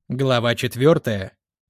Глава 4.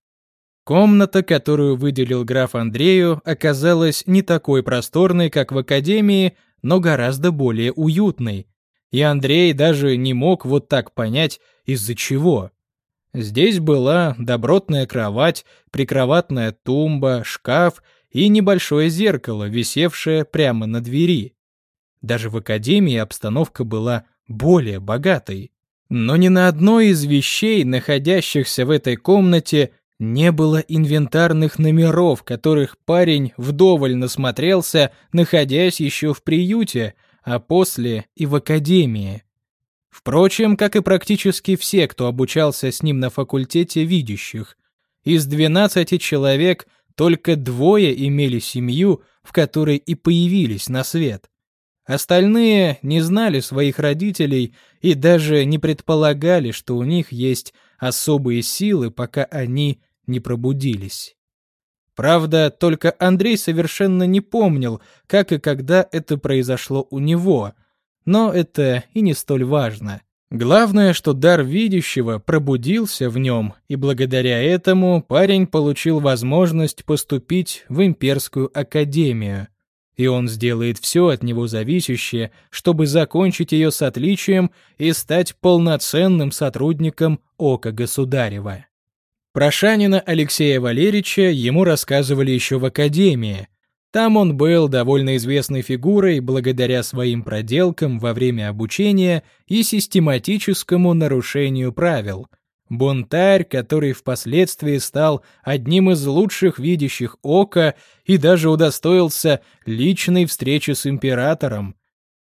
Комната, которую выделил граф Андрею, оказалась не такой просторной, как в академии, но гораздо более уютной. И Андрей даже не мог вот так понять, из-за чего. Здесь была добротная кровать, прикроватная тумба, шкаф и небольшое зеркало, висевшее прямо на двери. Даже в академии обстановка была более богатой. Но ни на одной из вещей, находящихся в этой комнате, не было инвентарных номеров, которых парень вдоволь насмотрелся, находясь еще в приюте, а после и в академии. Впрочем, как и практически все, кто обучался с ним на факультете видящих. Из 12 человек только 2 имели семью, в которой и появились на свет. Остальные не знали своих родителей и даже не предполагали, что у них есть особые силы, пока они не пробудились. Правда, только Андрей совершенно не помнил, как и когда это произошло у него, но это и не столь важно. Главное, что дар видящего пробудился в нем, и благодаря этому парень получил возможность поступить в Имперскую академию. И он сделает все от него зависящее, чтобы закончить ее с отличием и стать полноценным сотрудником Ока Государева. Про Шанина Алексея Валерьевича ему рассказывали еще в академии. Там он был довольно известной фигурой благодаря своим проделкам во время обучения и систематическому нарушению правил. Бунтарь, который впоследствии стал одним из лучших видящих Ока и даже удостоился личной встречи с императором.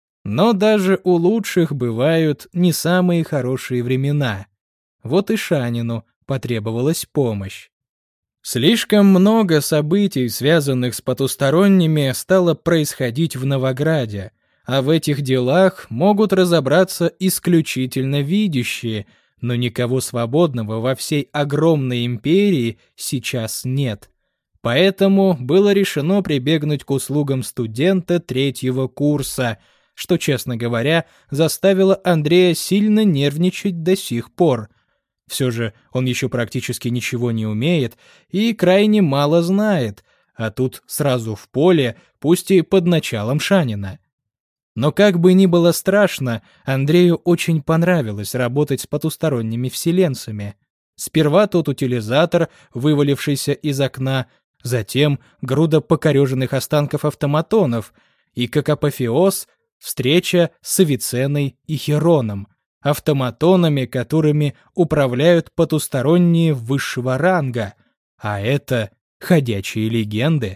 Но даже у лучших бывают не самые хорошие времена. Вот и Шанину потребовалась помощь. Слишком много событий, связанных с потусторонними, стало происходить в Новограде, а в этих делах могут разобраться исключительно видящие, но никого свободного во всей огромной империи сейчас нет. Поэтому было решено прибегнуть к услугам студента 3-го курса, что, честно говоря, заставило Андрея сильно нервничать до сих пор. Все же он еще практически ничего не умеет и крайне мало знает, а тут сразу в поле, пусть и под началом Шанина. Но как бы ни было страшно, Андрею очень понравилось работать с потусторонними вселенцами. Сперва тот утилизатор, вывалившийся из окна, затем груда покореженных останков автоматонов, и как апофеоз — встреча с Авиценной и Хероном, автоматонами, которыми управляют потусторонние высшего ранга, а это ходячие легенды.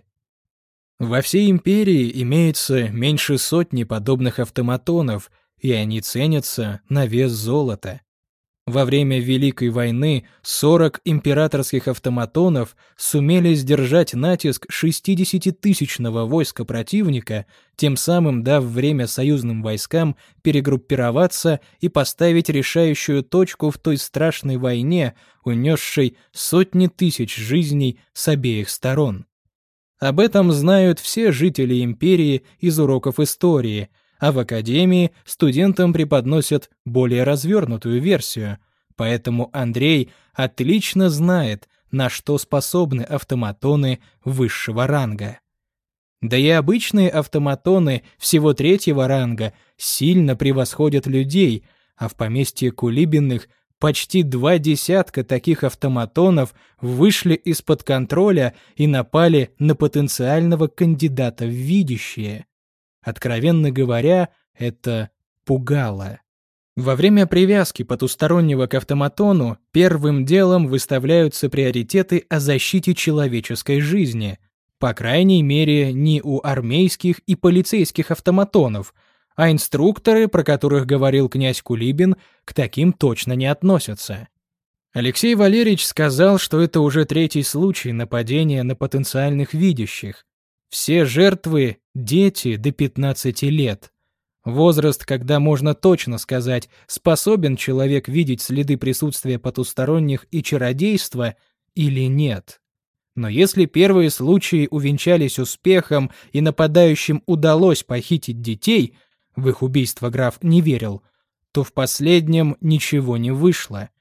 Во всей империи имеется меньше 100 подобных автоматонов, и они ценятся на вес золота. Во время Великой войны 40 императорских автоматонов сумели сдержать натиск 60-тысячного войска противника, тем самым дав время союзным войскам перегруппироваться и поставить решающую точку в той страшной войне, унесшей сотни тысяч жизней с обеих сторон. Об этом знают все жители империи из уроков истории, а в академии студентам преподносят более развернутую версию, поэтому Андрей отлично знает, на что способны автоматоны высшего ранга. Да и обычные автоматоны всего 3-го ранга сильно превосходят людей, а в поместье Кулибиных почти 20 таких автоматонов вышли из-под контроля и напали на потенциального кандидата в видящие. Откровенно говоря, это пугало. Во время привязки потустороннего к автоматону первым делом выставляются приоритеты о защите человеческой жизни. По крайней мере, не у армейских и полицейских автоматонов, а инструкторы, про которых говорил князь Кулибин, к таким точно не относятся. Алексей Валерьевич сказал, что это уже 3-й случай нападения на потенциальных видящих. Все жертвы – дети до 15 лет. Возраст, когда можно точно сказать, способен человек видеть следы присутствия потусторонних и чародейства или нет. Но если первые случаи увенчались успехом и нападающим удалось похитить детей, в их убийство граф не верил, то в последнем ничего не вышло.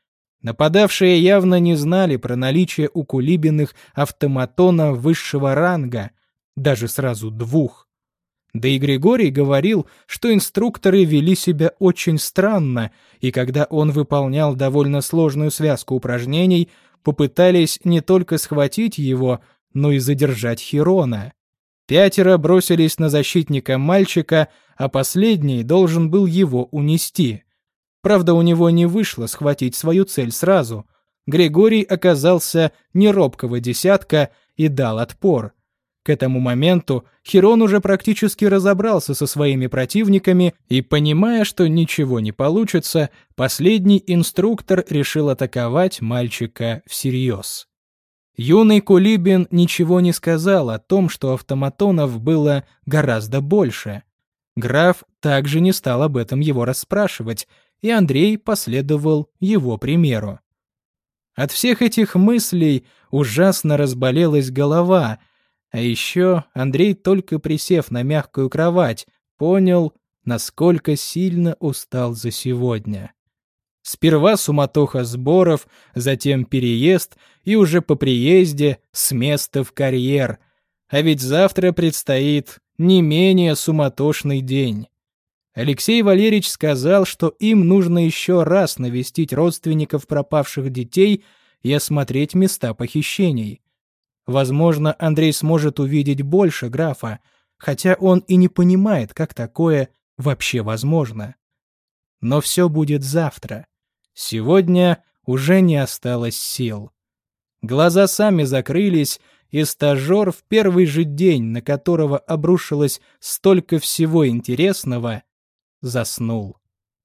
Нападавшие явно не знали про наличие у Кулибиных автоматона высшего ранга, даже сразу двух. Да и Григорий говорил, что инструкторы вели себя очень странно, и когда он выполнял довольно сложную связку упражнений, попытались не только схватить его, но и задержать Хирона. 5 бросились на защитника мальчика, а последний должен был его унести. Правда, у него не вышло схватить свою цель сразу. Григорий оказался не робкого десятка и дал отпор. К этому моменту Хирон уже практически разобрался со своими противниками и, понимая, что ничего не получится, последний инструктор решил атаковать мальчика всерьез. Юный Кулибин ничего не сказал о том, что автоматонов было гораздо больше. Граф также не стал об этом его расспрашивать, и Андрей последовал его примеру. От всех этих мыслей ужасно разболелась голова, а еще Андрей, только присев на мягкую кровать, понял, насколько сильно устал за сегодня. Сперва суматоха сборов, затем переезд и уже по приезде с места в карьер. А ведь завтра предстоит не менее суматошный день. Алексей Валерьевич сказал, что им нужно еще раз навестить родственников пропавших детей и осмотреть места похищений. Возможно, Андрей сможет увидеть больше графа, хотя он и не понимает, как такое вообще возможно. Но все будет завтра. Сегодня уже не осталось сил. Глаза сами закрылись, и стажер в первый же день, на которого обрушилось столько всего интересного, заснул.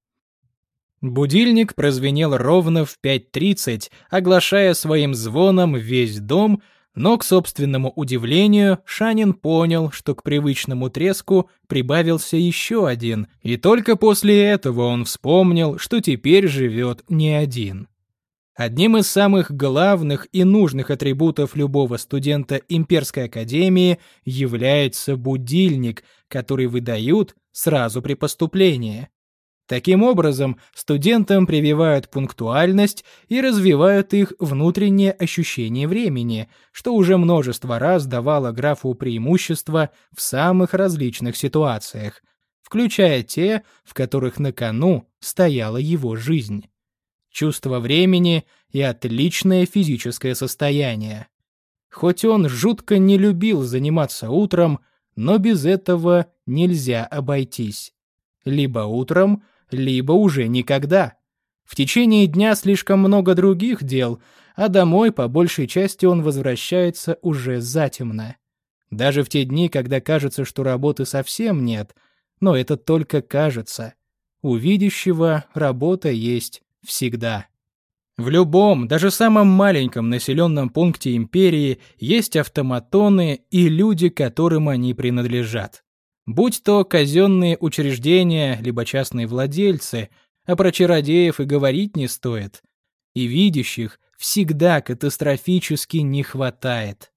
Будильник прозвенел ровно в 5:30, оглашая своим звоном весь дом, но, к собственному удивлению, Шанин понял, что к привычному треску прибавился еще один, и только после этого он вспомнил, что теперь живет не один. Одним из самых главных и нужных атрибутов любого студента Имперской академии является будильник, который выдают сразу при поступлении. Таким образом, студентам прививают пунктуальность и развивают их внутреннее ощущение времени, что уже множество раз давало графу преимущество в самых различных ситуациях, включая те, в которых на кону стояла его жизнь. Чувство времени и отличное физическое состояние. Хоть он жутко не любил заниматься утром, но без этого нельзя обойтись. Либо утром, либо уже никогда. В течение дня слишком много других дел, а домой по большей части он возвращается уже затемно. Даже в те дни, когда кажется, что работы совсем нет, но это только кажется. У видящего работа есть всегда. В любом, даже самом маленьком населенном пункте империи есть автоматоны и люди, которым они принадлежат. Будь то казенные учреждения, либо частные владельцы, а про чародеев и говорить не стоит. И видящих всегда катастрофически не хватает.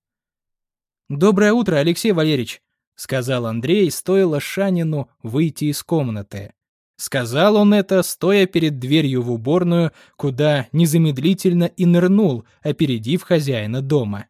«Доброе утро, Алексей Валерьевич», — сказал Андрей, стоило Шанину выйти из комнаты. Сказал он это, стоя перед дверью в уборную, куда незамедлительно и нырнул, опередив хозяина дома.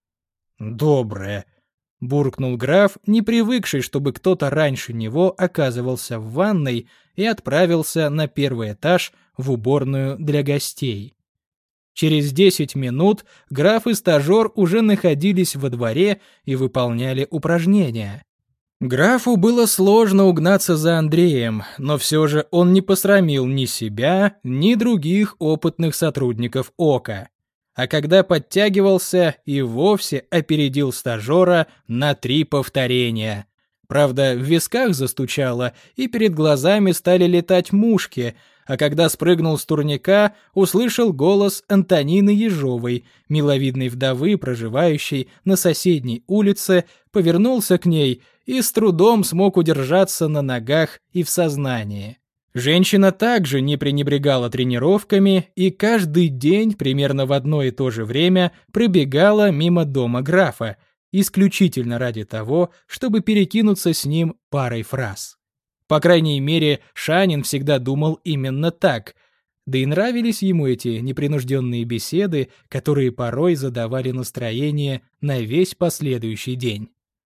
«Доброе», — буркнул граф, не привыкший, чтобы кто-то раньше него оказывался в ванной, и отправился на первый этаж в уборную для гостей. Через 10 минут граф и стажер уже находились во дворе и выполняли упражнения. Графу было сложно угнаться за Андреем, но все же он не посрамил ни себя, ни других опытных сотрудников ОКа. А когда подтягивался, и вовсе опередил стажера на 3 повторения. Правда, в висках застучало, и перед глазами стали летать мушки, а когда спрыгнул с турника, услышал голос Антонины Ежовой, миловидной вдовы, проживающей на соседней улице, повернулся к ней и с трудом смог удержаться на ногах и в сознании. Женщина также не пренебрегала тренировками и каждый день примерно в одно и то же время пробегала мимо дома графа, исключительно ради того, чтобы перекинуться с ним парой фраз. По крайней мере, Шанин всегда думал именно так. Да и нравились ему эти непринужденные беседы, которые порой задавали настроение на весь последующий день.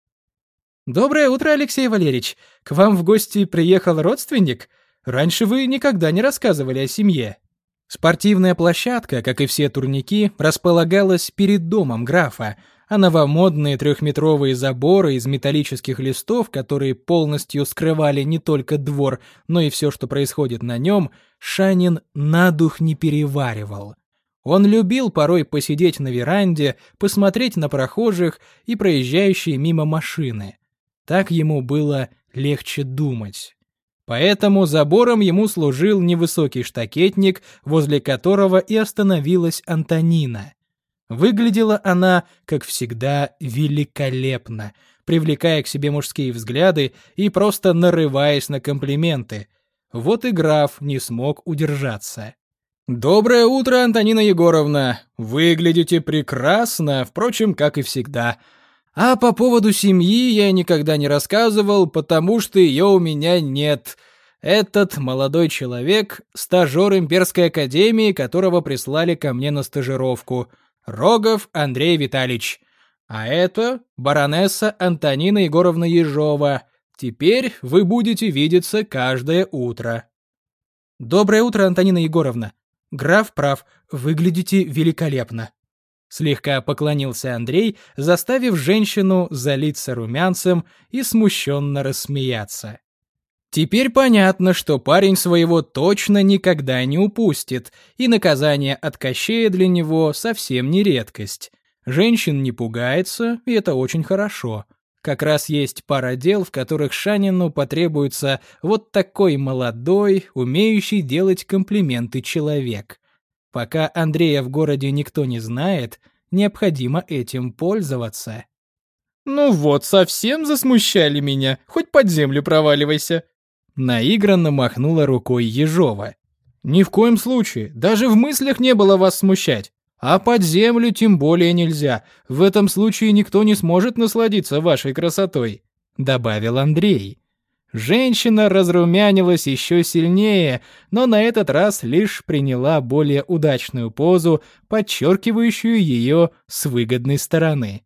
«Доброе утро, Алексей Валерьевич! К вам в гости приехал родственник? Раньше вы никогда не рассказывали о семье». Спортивная площадка, как и все турники, располагалась перед домом графа, а новомодные трехметровые заборы из металлических листов, которые полностью скрывали не только двор, но и все, что происходит на нем, Шанин на дух не переваривал. Он любил порой посидеть на веранде, посмотреть на прохожих и проезжающие мимо машины. Так ему было легче думать. Поэтому забором ему служил невысокий штакетник, возле которого и остановилась Антонина. Выглядела она, как всегда, великолепно, привлекая к себе мужские взгляды и просто нарываясь на комплименты. Вот и граф не смог удержаться. «Доброе утро, Антонина Егоровна! Выглядите прекрасно, впрочем, как и всегда. А по поводу семьи я никогда не рассказывал, потому что ее у меня нет. Этот молодой человек — стажер Имперской академии, которого прислали ко мне на стажировку. Рогов Андрей Витальевич. А это баронесса Антонина Егоровна Ежова. Теперь вы будете видеться каждое утро». «Доброе утро, Антонина Егоровна. Граф прав, выглядите великолепно». Слегка поклонился Андрей, заставив женщину залиться румянцем и смущенно рассмеяться. Теперь понятно, что парень своего точно никогда не упустит, и наказание от Кощея для него совсем не редкость. Женщин не пугается, и это очень хорошо. Как раз есть пара дел, в которых Шанину потребуется вот такой молодой, умеющий делать комплименты человек. Пока Андрея в городе никто не знает, необходимо этим пользоваться. «Ну вот, совсем засмущали меня, хоть под землю проваливайся», — наигранно махнула рукой Ежова. «Ни в коем случае, даже в мыслях не было вас смущать. А под землю тем более нельзя, в этом случае никто не сможет насладиться вашей красотой», — добавил Андрей. Женщина разрумянилась еще сильнее, но на этот раз лишь приняла более удачную позу, подчеркивающую ее с выгодной стороны.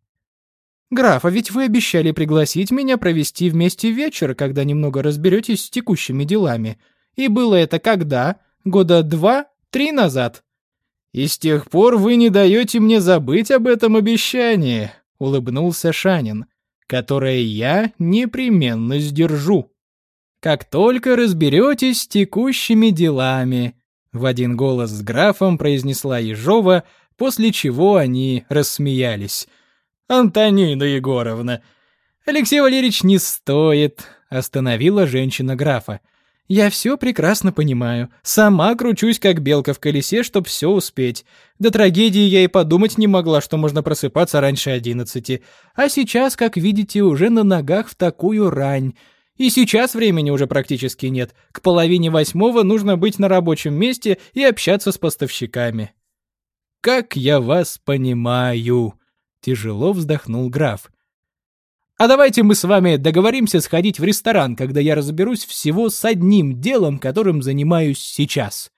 «Граф, а ведь вы обещали пригласить меня провести вместе вечер, когда немного разберетесь с текущими делами. И было это когда? Года 2-3 назад». «И с тех пор вы не даете мне забыть об этом обещании», — улыбнулся Шанин, «которое я непременно сдержу». «Как только разберетесь с текущими делами», — в один голос с графом произнесла Ежова, после чего они рассмеялись. «Антонина Егоровна!» «Алексей Валерьевич, не стоит», — остановила женщина графа. «Я все прекрасно понимаю. Сама кручусь, как белка в колесе, чтоб все успеть. До трагедии я и подумать не могла, что можно просыпаться раньше 11. А сейчас, как видите, уже на ногах в такую рань. И сейчас времени уже практически нет. К 7:30 нужно быть на рабочем месте и общаться с поставщиками». «Как я вас понимаю», — тяжело вздохнул граф. «А давайте мы с вами договоримся сходить в ресторан, когда я разберусь всего с одним делом, которым занимаюсь сейчас».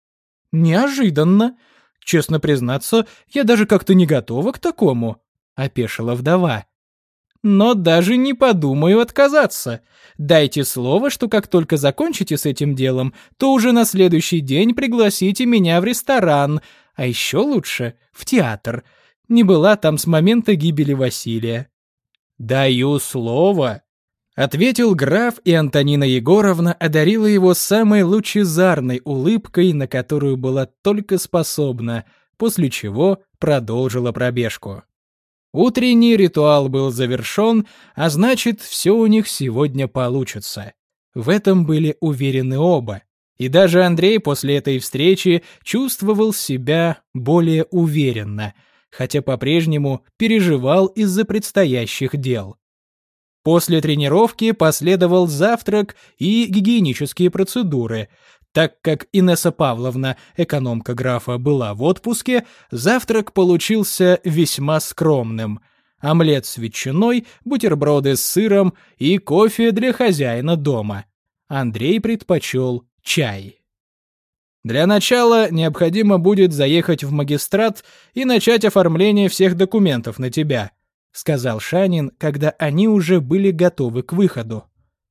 «Неожиданно. Честно признаться, я даже как-то не готова к такому», — опешила вдова. «Но даже не подумаю отказаться. Дайте слово, что как только закончите с этим делом, то уже на следующий день пригласите меня в ресторан, а еще лучше в театр. Не была там с момента гибели Василия». «Даю слово», — ответил граф, и Антонина Егоровна одарила его самой лучезарной улыбкой, на которую была только способна, после чего продолжила пробежку. Утренний ритуал был завершен, а значит, все у них сегодня получится. В этом были уверены оба. И даже Андрей после этой встречи чувствовал себя более уверенно, хотя по-прежнему переживал из-за предстоящих дел. После тренировки последовал завтрак и гигиенические процедуры. Так как Инесса Павловна, экономка графа, была в отпуске, завтрак получился весьма скромным. Омлет с ветчиной, бутерброды с сыром и кофе для хозяина дома. Андрей предпочел чай. Для начала необходимо будет заехать в магистрат и начать оформление всех документов на тебя», — сказал Шанин, когда они уже были готовы к выходу.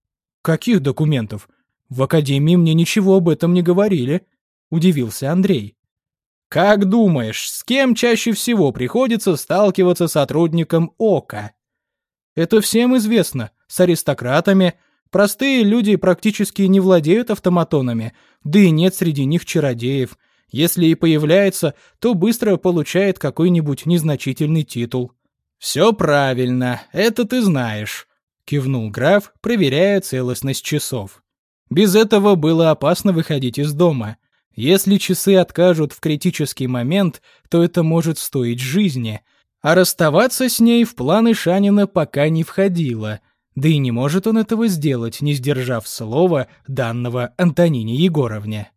«Каких документов? В академии мне ничего об этом не говорили», — удивился Андрей. «Как думаешь, с кем чаще всего приходится сталкиваться сотрудникам ОКа?» «Это всем известно, с аристократами. Простые люди практически не владеют автоматонами, да и нет среди них чародеев. Если и появляется, то быстро получает какой-нибудь незначительный титул». «Все правильно, это ты знаешь», — кивнул граф, проверяя целостность часов. «Без этого было опасно выходить из дома. Если часы откажут в критический момент, то это может стоить жизни, а расставаться с ней в планы Шанина пока не входило». Да и не может он этого сделать, не сдержав слова, данного Антонине Егоровне.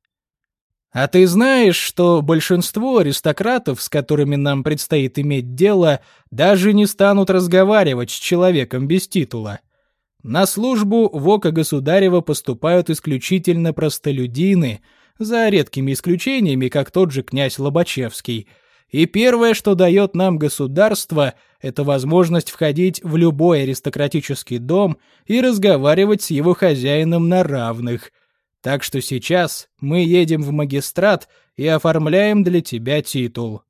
«А ты знаешь, что большинство аристократов, с которыми нам предстоит иметь дело, даже не станут разговаривать с человеком без титула? На службу в око государева поступают исключительно простолюдины, за редкими исключениями, как тот же князь Лобачевский. И первое, что дает нам государство, это возможность входить в любой аристократический дом и разговаривать с его хозяином на равных. Так что сейчас мы едем в магистрат и оформляем для тебя титул».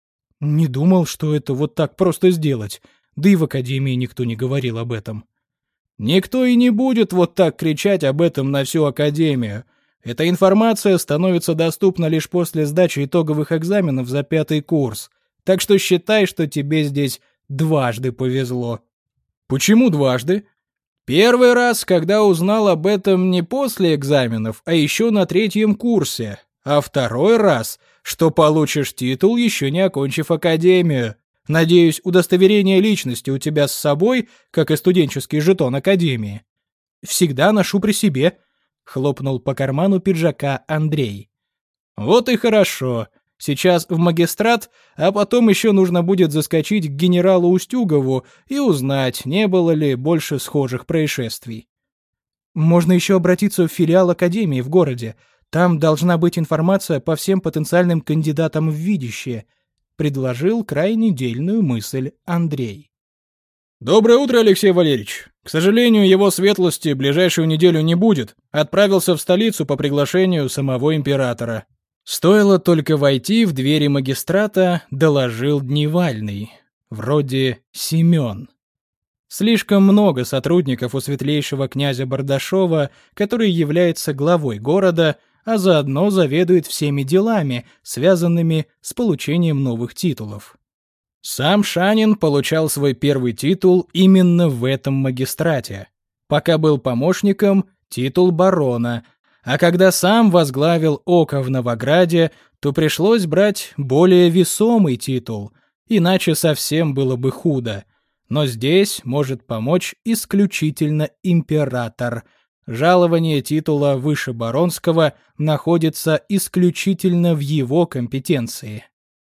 «Не думал, что это вот так просто сделать, да и в академии никто не говорил об этом». «Никто и не будет вот так кричать об этом на всю академию. Эта информация становится доступна лишь после сдачи итоговых экзаменов за 5-й курс, так что считай, что тебе здесь дважды повезло». «Почему дважды?» «Первый раз, когда узнал об этом не после экзаменов, а еще на 3-м курсе, а второй раз, что получишь титул, еще не окончив академию. Надеюсь, удостоверение личности у тебя с собой, как и студенческий жетон академии». «Всегда ношу при себе», — хлопнул по карману пиджака Андрей. «Вот и хорошо. Сейчас в магистрат, а потом еще нужно будет заскочить к генералу Устюгову и узнать, не было ли больше схожих происшествий». «Можно еще обратиться в филиал академии в городе. Там должна быть информация по всем потенциальным кандидатам в видящие», — предложил крайне дельную мысль Андрей. «Доброе утро, Алексей Валерьевич. К сожалению, его светлости ближайшую неделю не будет. Отправился в столицу по приглашению самого императора». Стоило только войти в двери магистрата, доложил Дневальный. Вроде Семен. Слишком много сотрудников у светлейшего князя Бардашова, который является главой города, а заодно заведует всеми делами, связанными с получением новых титулов. Сам Шанин получал свой первый титул именно в этом магистрате. Пока был помощником, титул барона, а когда сам возглавил око в Новограде, то пришлось брать более весомый титул, иначе совсем было бы худо. Но здесь может помочь исключительно император. Жалование титула выше баронского находится исключительно в его компетенции.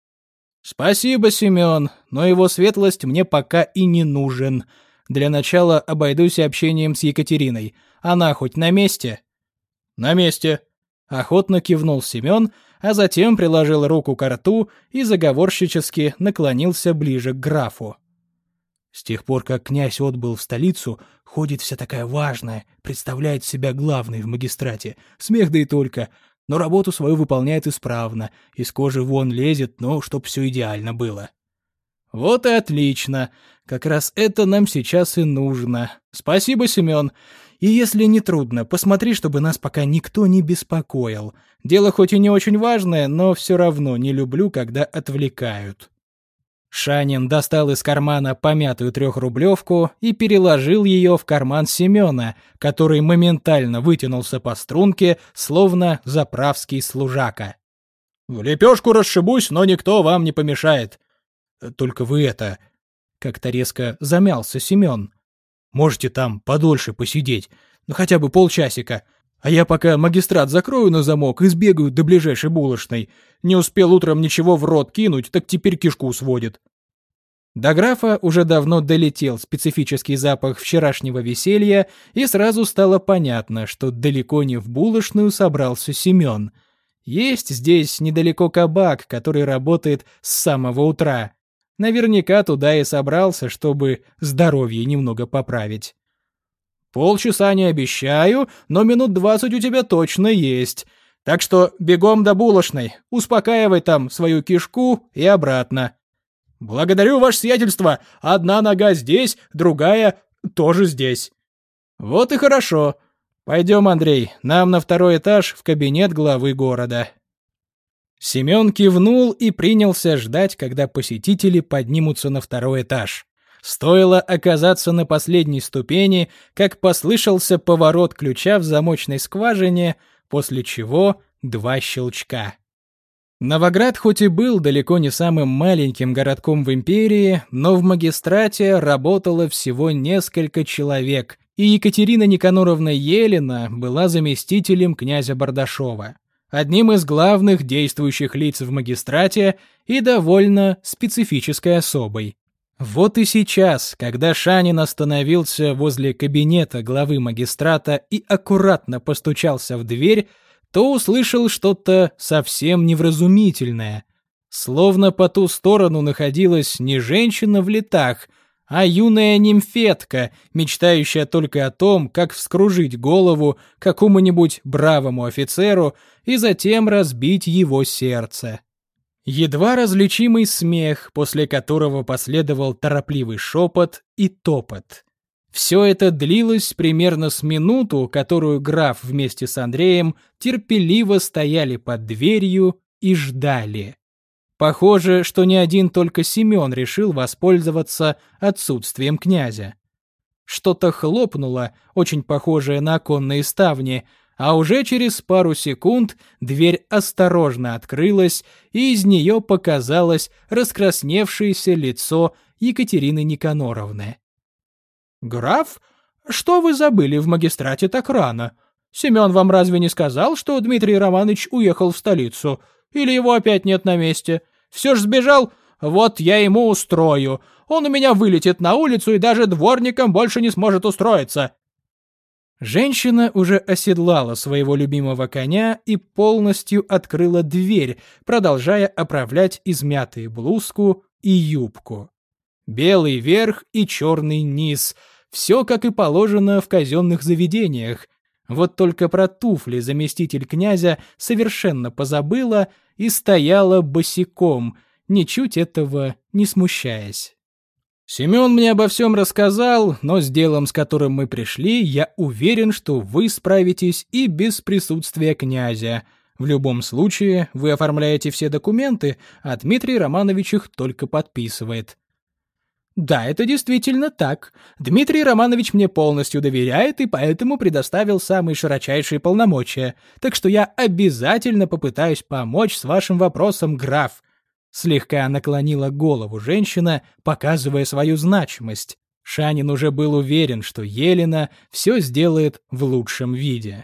«Спасибо, Семен, но его светлость мне пока и не нужен. Для начала обойдусь общением с Екатериной. Она хоть на месте?» «На месте», — охотно кивнул Семен, а затем приложил руку к рту и заговорщически наклонился ближе к графу. «С тех пор, как князь отбыл в столицу, ходит вся такая важная, представляет себя главной в магистрате. Смех да и только. Но работу свою выполняет исправно, из кожи вон лезет, но чтоб все идеально было». «Вот и отлично. Как раз это нам сейчас и нужно. Спасибо, Семен. И если не трудно, посмотри, чтобы нас пока никто не беспокоил. Дело хоть и не очень важное, но все равно не люблю, когда отвлекают». Шанин достал из кармана помятую 3-рублевку и переложил ее в карман Семена, который моментально вытянулся по струнке, словно заправский служака. «В лепешку расшибусь, но никто вам не помешает». «Только вы это...» — как-то резко замялся Семен. «Можете там подольше посидеть, ну хотя бы полчасика, а я пока магистрат закрою на замок и сбегаю до ближайшей булочной. Не успел утром ничего в рот кинуть, так теперь кишку сводит». До графа уже давно долетел специфический запах вчерашнего веселья, и сразу стало понятно, что далеко не в булочную собрался Семен. Есть здесь недалеко кабак, который работает с самого утра. Наверняка туда и собрался, чтобы здоровье немного поправить. Полчаса не обещаю, но минут 20 у тебя точно есть. Так что бегом до булочной, успокаивай там свою кишку и обратно. Благодарю, ваше сиятельство. Одна нога здесь, другая тоже здесь. Вот и хорошо. Пойдем, Андрей, нам на второй этаж в кабинет главы города. Семен кивнул и принялся ждать, когда посетители поднимутся на второй этаж. Стоило оказаться на последней ступени, как послышался поворот ключа в замочной скважине, после чего 2 щелчка. Новоград хоть и был далеко не самым маленьким городком в империи, но в магистрате работало всего несколько человек, и Екатерина Никаноровна Елена была заместителем князя Бардашова, одним из главных действующих лиц в магистрате и довольно специфической особой. Вот и сейчас, когда Шанин остановился возле кабинета главы магистрата и аккуратно постучался в дверь, то услышал что-то совсем невразумительное. Словно по ту сторону находилась не женщина в летах, а юная нимфетка, мечтающая только о том, как вскружить голову какому-нибудь бравому офицеру и затем разбить его сердце. Едва различимый смех, после которого последовал торопливый шепот и топот. Все это длилось примерно с минуту, которую граф вместе с Андреем терпеливо стояли под дверью и ждали. Похоже, что не один только Семен решил воспользоваться отсутствием князя. Что-то хлопнуло, очень похожее на оконные ставни, а уже через пару секунд дверь осторожно открылась, и из нее показалось раскрасневшееся лицо Екатерины Никаноровны. «Граф, что вы забыли в магистрате так рано? Семен вам разве не сказал, что Дмитрий Романович уехал в столицу? Или его опять нет на месте? Все ж сбежал? Вот я ему устрою. Он у меня вылетит на улицу и даже дворником больше не сможет устроиться». Женщина уже оседлала своего любимого коня и полностью открыла дверь, продолжая оправлять измятые блузку и юбку. Белый верх и черный низ. Все как и положено в казенных заведениях. Вот только про туфли заместитель князя совершенно позабыла и стояла босиком, ничуть этого не смущаясь. «Семен мне обо всем рассказал, но с делом, с которым мы пришли, я уверен, что вы справитесь и без присутствия князя. В любом случае, вы оформляете все документы, а Дмитрий Романович их только подписывает». «Да, это действительно так. Дмитрий Романович мне полностью доверяет и поэтому предоставил самые широчайшие полномочия, так что я обязательно попытаюсь помочь с вашим вопросом, граф». Слегка наклонила голову женщина, показывая свою значимость. Шанин уже был уверен, что Елена все сделает в лучшем виде.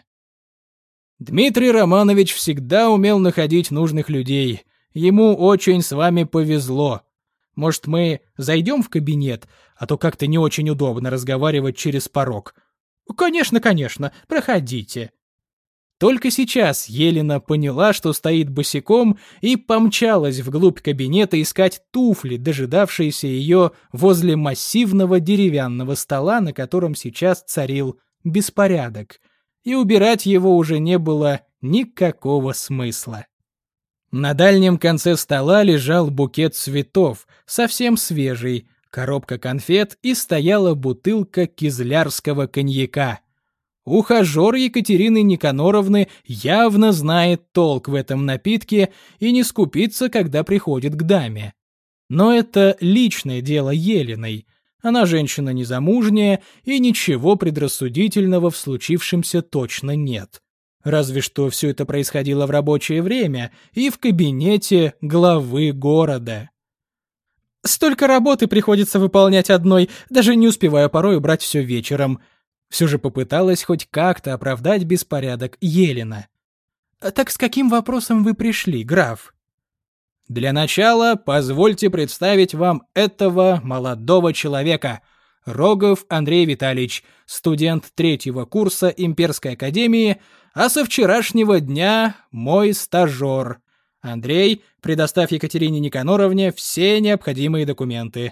«Дмитрий Романович всегда умел находить нужных людей. Ему очень с вами повезло. Может, мы зайдем в кабинет, а то как-то не очень удобно разговаривать через порог». «Конечно, конечно, проходите». Только сейчас Елена поняла, что стоит босиком, и помчалась вглубь кабинета искать туфли, дожидавшиеся ее возле массивного деревянного стола, на котором сейчас царил беспорядок, и убирать его уже не было никакого смысла. На дальнем конце стола лежал букет цветов, совсем свежий, коробка конфет и стояла бутылка кизлярского коньяка. Ухажер Екатерины Никаноровны явно знает толк в этом напитке и не скупится, когда приходит к даме. Но это личное дело Еленой. Она женщина незамужняя, и ничего предрассудительного в случившемся точно нет. Разве что все это происходило в рабочее время и в кабинете главы города. «Столько работы приходится выполнять одной, даже не успевая порой убрать все вечером». Все же попыталась хоть как-то оправдать беспорядок Елена. «Так с каким вопросом вы пришли, граф?» «Для начала позвольте представить вам этого молодого человека. Рогов Андрей Витальевич, студент 3-го курса Имперской академии, а со вчерашнего дня мой стажер. Андрей, предоставь Екатерине Никаноровне все необходимые документы».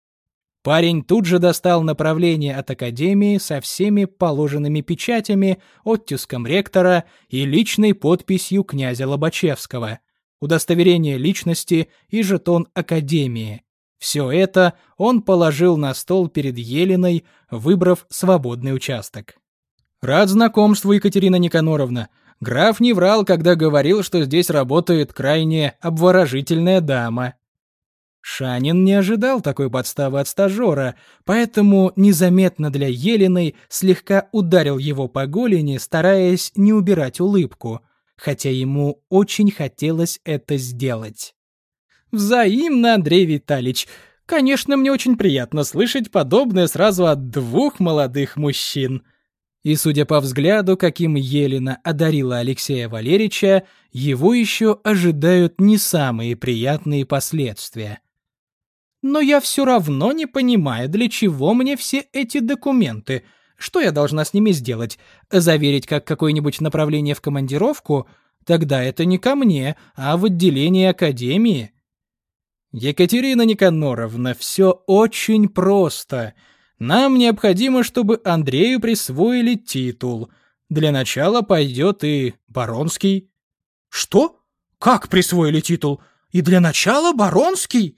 Парень тут же достал направление от академии со всеми положенными печатями, оттиском ректора и личной подписью князя Лобачевского, удостоверение личности и жетон академии. Все это он положил на стол перед Елиной, выбрав свободный участок. «Рад знакомству, Екатерина Никаноровна. Граф не врал, когда говорил, что здесь работает крайне обворожительная дама». Шанин не ожидал такой подставы от стажера, поэтому незаметно для Елиной слегка ударил его по голени, стараясь не убирать улыбку, хотя ему очень хотелось это сделать. «Взаимно, Андрей Витальевич. Конечно, мне очень приятно слышать подобное сразу от двух молодых мужчин». И, судя по взгляду, каким Елена одарила Алексея Валерьевича, его еще ожидают не самые приятные последствия. «Но я все равно не понимаю, для чего мне все эти документы. Что я должна с ними сделать? Заверить как какое-нибудь направление в командировку? Тогда это не ко мне, а в отделение академии». «Екатерина Никаноровна, все очень просто. Нам необходимо, чтобы Андрею присвоили титул. Для начала пойдет и баронский». «Что? Как присвоили титул? И для начала баронский?»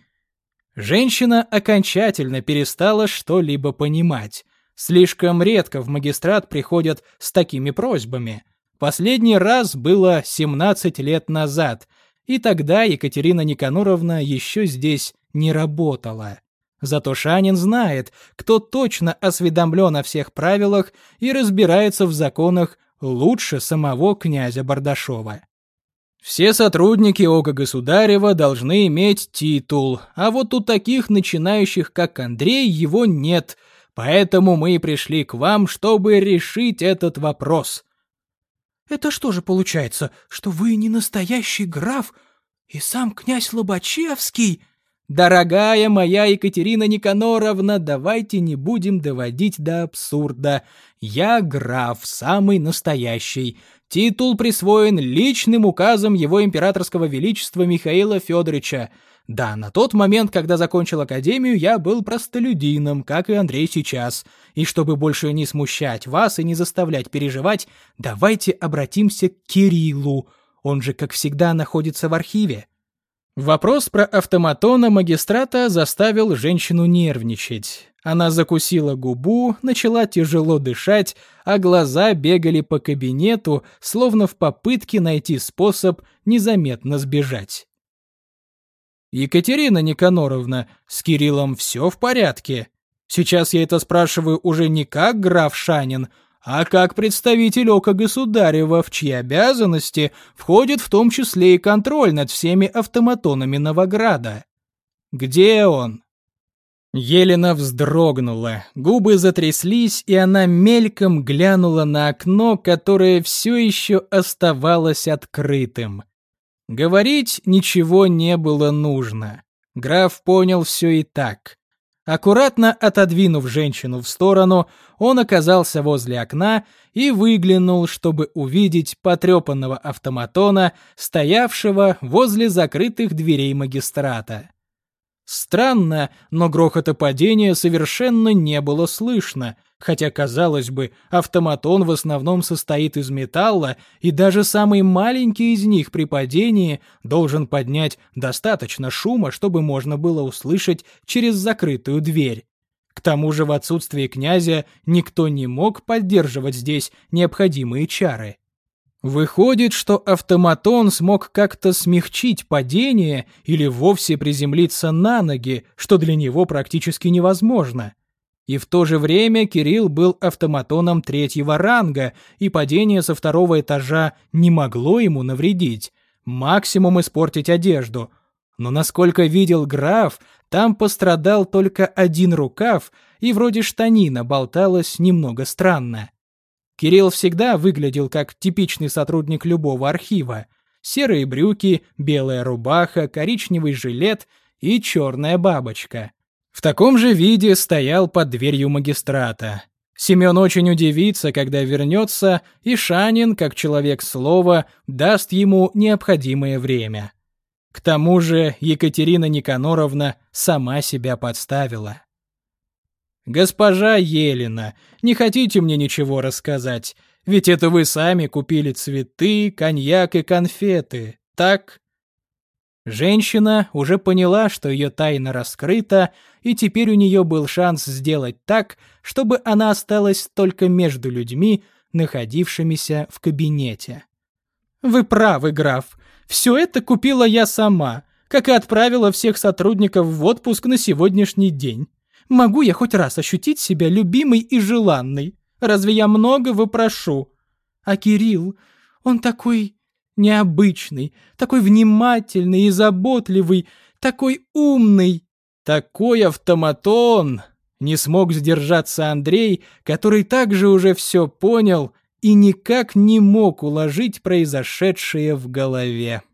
Женщина окончательно перестала что-либо понимать. Слишком редко в магистрат приходят с такими просьбами. Последний раз было 17 лет назад, и тогда Екатерина Никаноровна еще здесь не работала. Зато Шанин знает, кто точно осведомлен о всех правилах и разбирается в законах лучше самого князя Бардашова. Все сотрудники ока государева должны иметь титул, а вот у таких начинающих, как Андрей, его нет, поэтому мы и пришли к вам, чтобы решить этот вопрос. «Это что же получается, что вы не настоящий граф и сам князь Лобачевский?» «Дорогая моя Екатерина Никаноровна, давайте не будем доводить до абсурда. Я граф, самый настоящий. Титул присвоен личным указом его императорского величества Михаила Федоровича. Да, на тот момент, когда закончил академию, я был простолюдином, как и Андрей сейчас. И чтобы больше не смущать вас и не заставлять переживать, давайте обратимся к Кириллу. Он же, как всегда, находится в архиве». Вопрос про автоматона магистрата заставил женщину нервничать. Она закусила губу, начала тяжело дышать, а глаза бегали по кабинету, словно в попытке найти способ незаметно сбежать. «Екатерина Никаноровна, с Кириллом все в порядке? Сейчас я это спрашиваю уже не как граф Шанин, а как представитель ока государева, в чьи обязанности входит в том числе и контроль над всеми автоматонами Новограда. Где он?» Елена вздрогнула, губы затряслись, и она мельком глянула на окно, которое все еще оставалось открытым. Говорить ничего не было нужно. Граф понял все и так. Аккуратно отодвинув женщину в сторону, он оказался возле окна и выглянул, чтобы увидеть потрепанного автоматона, стоявшего возле закрытых дверей магистрата. Странно, но грохота падения совершенно не было слышно, хотя, казалось бы, автоматон в основном состоит из металла, и даже самый маленький из них при падении должен поднять достаточно шума, чтобы можно было услышать через закрытую дверь. К тому же в отсутствие князя никто не мог поддерживать здесь необходимые чары. Выходит, что автоматон смог как-то смягчить падение или вовсе приземлиться на ноги, что для него практически невозможно. И в то же время Кирилл был автоматоном 3-го ранга, и падение со 2-го этажа не могло ему навредить, максимум испортить одежду. Но насколько видел граф, там пострадал только один рукав, и вроде штанина болталась немного странно. Кирилл всегда выглядел как типичный сотрудник любого архива. Серые брюки, белая рубаха, коричневый жилет и черная бабочка. В таком же виде стоял под дверью магистрата. Семен очень удивится, когда вернется, и Шанин, как человек слова, даст ему необходимое время. К тому же Екатерина Никаноровна сама себя подставила. «Госпожа Елена, не хотите мне ничего рассказать? Ведь это вы сами купили цветы, коньяк и конфеты, так?» Женщина уже поняла, что ее тайна раскрыта, и теперь у нее был шанс сделать так, чтобы она осталась только между людьми, находившимися в кабинете. «Вы правы, граф. Все это купила я сама, как и отправила всех сотрудников в отпуск на сегодняшний день. Могу я хоть раз ощутить себя любимой и желанной? Разве я многого прошу? А Кирилл, он такой необычный, такой внимательный и заботливый, такой умный, такой автоматон!» Не смог сдержаться Андрей, который также уже все понял и никак не мог уложить произошедшее в голове.